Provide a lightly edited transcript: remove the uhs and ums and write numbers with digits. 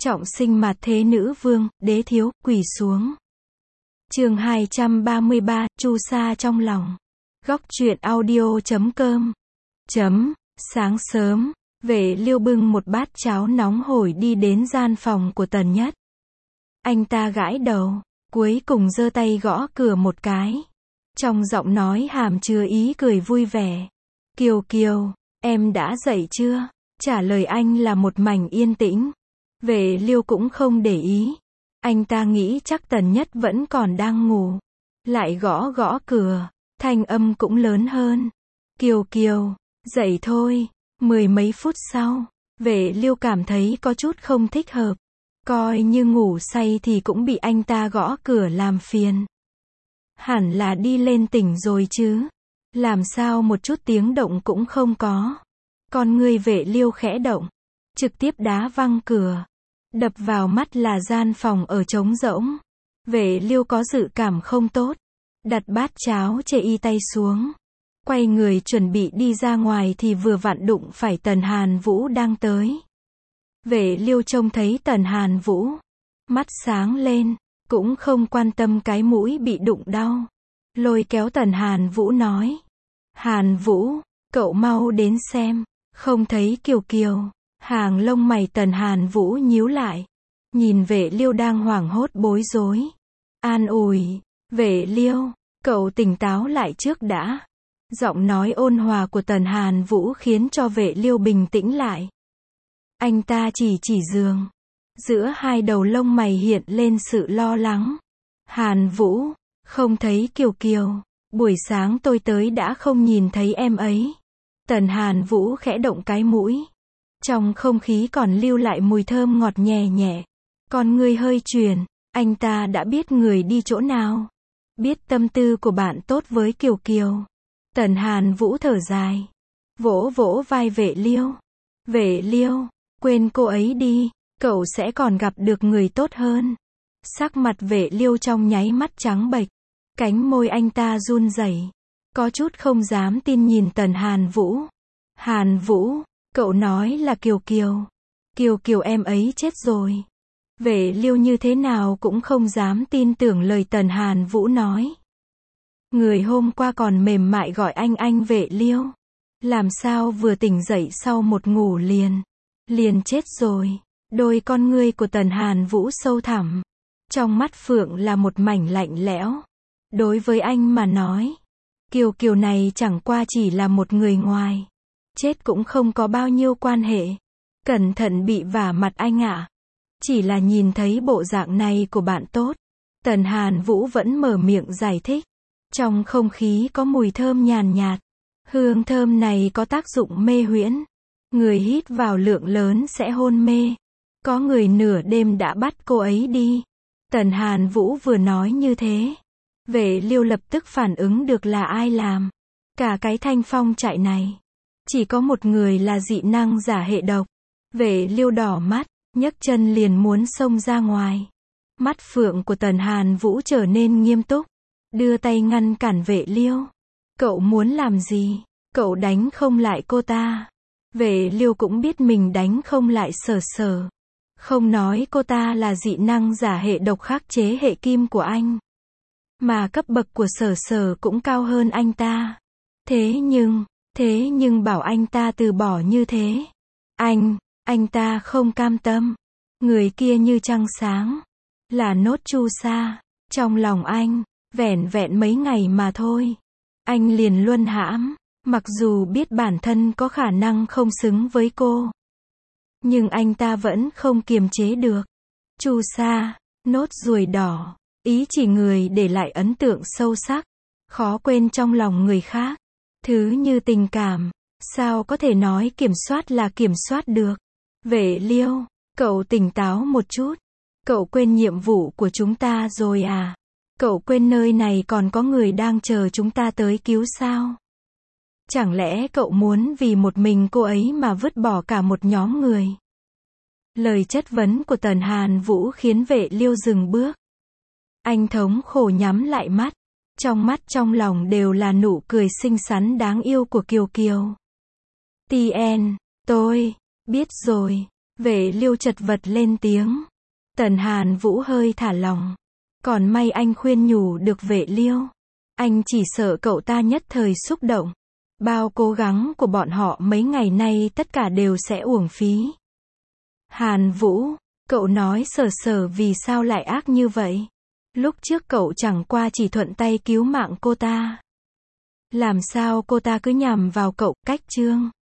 Trọng sinh mạt thế nữ vương, đế thiếu, quỳ xuống. Chương 233, Chu Sa trong lòng. Góc truyện audio.com. Sáng sớm, Vệ Liêu bưng một bát cháo nóng hổi đi đến gian phòng của Tần Nhất. Anh ta gãi đầu, cuối cùng giơ tay gõ cửa một cái. Trong giọng nói hàm chứa ý cười vui vẻ. Kiều Kiều, em đã dậy chưa? Trả lời anh là một mảnh yên tĩnh. Vệ Liêu cũng không để ý. Anh ta nghĩ chắc Tần Nhất vẫn còn đang ngủ. Lại gõ gõ cửa, thanh âm cũng lớn hơn. Kiều Kiều, dậy thôi. Mười mấy phút sau, Vệ Liêu cảm thấy có chút không thích hợp. Coi như ngủ say thì cũng bị anh ta gõ cửa làm phiền. Hẳn là đi lên tỉnh rồi chứ. Làm sao một chút tiếng động cũng không có. Con người Vệ Liêu khẽ động, trực tiếp đá văng cửa. Đập vào mắt là gian phòng ở trống rỗng. Vệ Liêu có dự cảm không tốt. Đặt bát cháo chê y tay xuống. Quay người chuẩn bị đi ra ngoài thì vừa vặn đụng phải Tần Hàn Vũ đang tới. Vệ Liêu trông thấy Tần Hàn Vũ. Mắt sáng lên, cũng không quan tâm cái mũi bị đụng đau. Lôi kéo Tần Hàn Vũ nói. Hàn Vũ, cậu mau đến xem. Không thấy Kiều Kiều. Hàng lông mày Tần Hàn Vũ nhíu lại. Nhìn Vệ Liêu đang hoảng hốt bối rối. An ủi. Vệ Liêu, cậu tỉnh táo lại trước đã. Giọng nói ôn hòa của Tần Hàn Vũ khiến cho Vệ Liêu bình tĩnh lại. Anh ta chỉ giường. Giữa hai đầu lông mày hiện lên sự lo lắng. Hàn Vũ, không thấy Kiều Kiều. Buổi sáng tôi tới đã không nhìn thấy em ấy. Tần Hàn Vũ khẽ động cái mũi. Trong không khí còn lưu lại mùi thơm ngọt nhẹ nhẹ. Con ngươi hơi chuyển, anh ta đã biết người đi chỗ nào. Biết tâm tư của bạn tốt với Kiều Kiều. Tần Hàn Vũ thở dài. Vỗ vỗ vai Vệ Liêu. Vệ Liêu, quên cô ấy đi, cậu sẽ còn gặp được người tốt hơn. Sắc mặt Vệ Liêu trong nháy mắt trắng bệch. Cánh môi anh ta run rẩy. Có chút không dám tin nhìn Tần Hàn Vũ. Hàn Vũ, cậu nói là Kiều Kiều. Kiều Kiều em ấy chết rồi. Vệ Liêu như thế nào cũng không dám tin tưởng lời Tần Hàn Vũ nói. Người hôm qua còn mềm mại gọi anh Vệ Liêu. Làm sao vừa tỉnh dậy sau một ngủ liền chết rồi. Đôi con ngươi của Tần Hàn Vũ sâu thẳm. Trong mắt phượng là một mảnh lạnh lẽo. Đối với anh mà nói, Kiều Kiều này chẳng qua chỉ là một người ngoài. Chết cũng không có bao nhiêu quan hệ. Cẩn thận bị vả mặt anh ạ. Chỉ là nhìn thấy bộ dạng này của bạn tốt. Tần Hàn Vũ vẫn mở miệng giải thích. Trong không khí có mùi thơm nhàn nhạt. Hương thơm này có tác dụng mê huyễn. Người hít vào lượng lớn sẽ hôn mê. Có người nửa đêm đã bắt cô ấy đi. Tần Hàn Vũ vừa nói như thế. Vệ Liêu lập tức phản ứng được là ai làm. Cả cái Thanh Phong trại này. Chỉ có một người là dị năng giả hệ độc. Vệ Liêu đỏ mắt, nhấc chân liền muốn xông ra ngoài. Mắt phượng của Tần Hàn Vũ trở nên nghiêm túc. Đưa tay ngăn cản Vệ Liêu. Cậu muốn làm gì? Cậu đánh không lại cô ta. Vệ Liêu cũng biết mình đánh không lại Sở. Không nói cô ta là dị năng giả hệ độc khắc chế hệ kim của anh. Mà cấp bậc của Sở cũng cao hơn anh ta. Thế nhưng bảo anh ta từ bỏ như thế. Anh ta không cam tâm. Người kia như trăng sáng. Là nốt Chu Sa. Trong lòng anh, vẻn vẹn mấy ngày mà thôi. Anh liền luân hãm. Mặc dù biết bản thân có khả năng không xứng với cô. Nhưng anh ta vẫn không kiềm chế được. Chu Sa, nốt ruồi đỏ. Ý chỉ người để lại ấn tượng sâu sắc. Khó quên trong lòng người khác. Thứ như tình cảm. Sao có thể nói kiểm soát là kiểm soát được. Vệ Liêu, cậu tỉnh táo một chút. Cậu quên nhiệm vụ của chúng ta rồi à? Cậu quên nơi này còn có người đang chờ chúng ta tới cứu sao? Chẳng lẽ cậu muốn vì một mình cô ấy mà vứt bỏ cả một nhóm người? Lời chất vấn của Tần Hàn Vũ khiến Vệ Liêu dừng bước. Anh thống khổ nhắm lại mắt. Trong mắt trong lòng đều là nụ cười xinh xắn đáng yêu của Kiều Kiều. Tôi biết rồi. Vệ Liêu chật vật lên tiếng. Tần Hàn Vũ hơi thả lòng. Còn may anh khuyên nhủ được Vệ Liêu. Anh chỉ sợ cậu ta nhất thời xúc động. Bao cố gắng của bọn họ mấy ngày nay tất cả đều sẽ uổng phí. Hàn Vũ, cậu nói Sở Sở vì sao lại ác như vậy? Lúc trước cậu chẳng qua chỉ thuận tay cứu mạng cô ta. Làm sao cô ta cứ nhằm vào cậu, Cách Trương?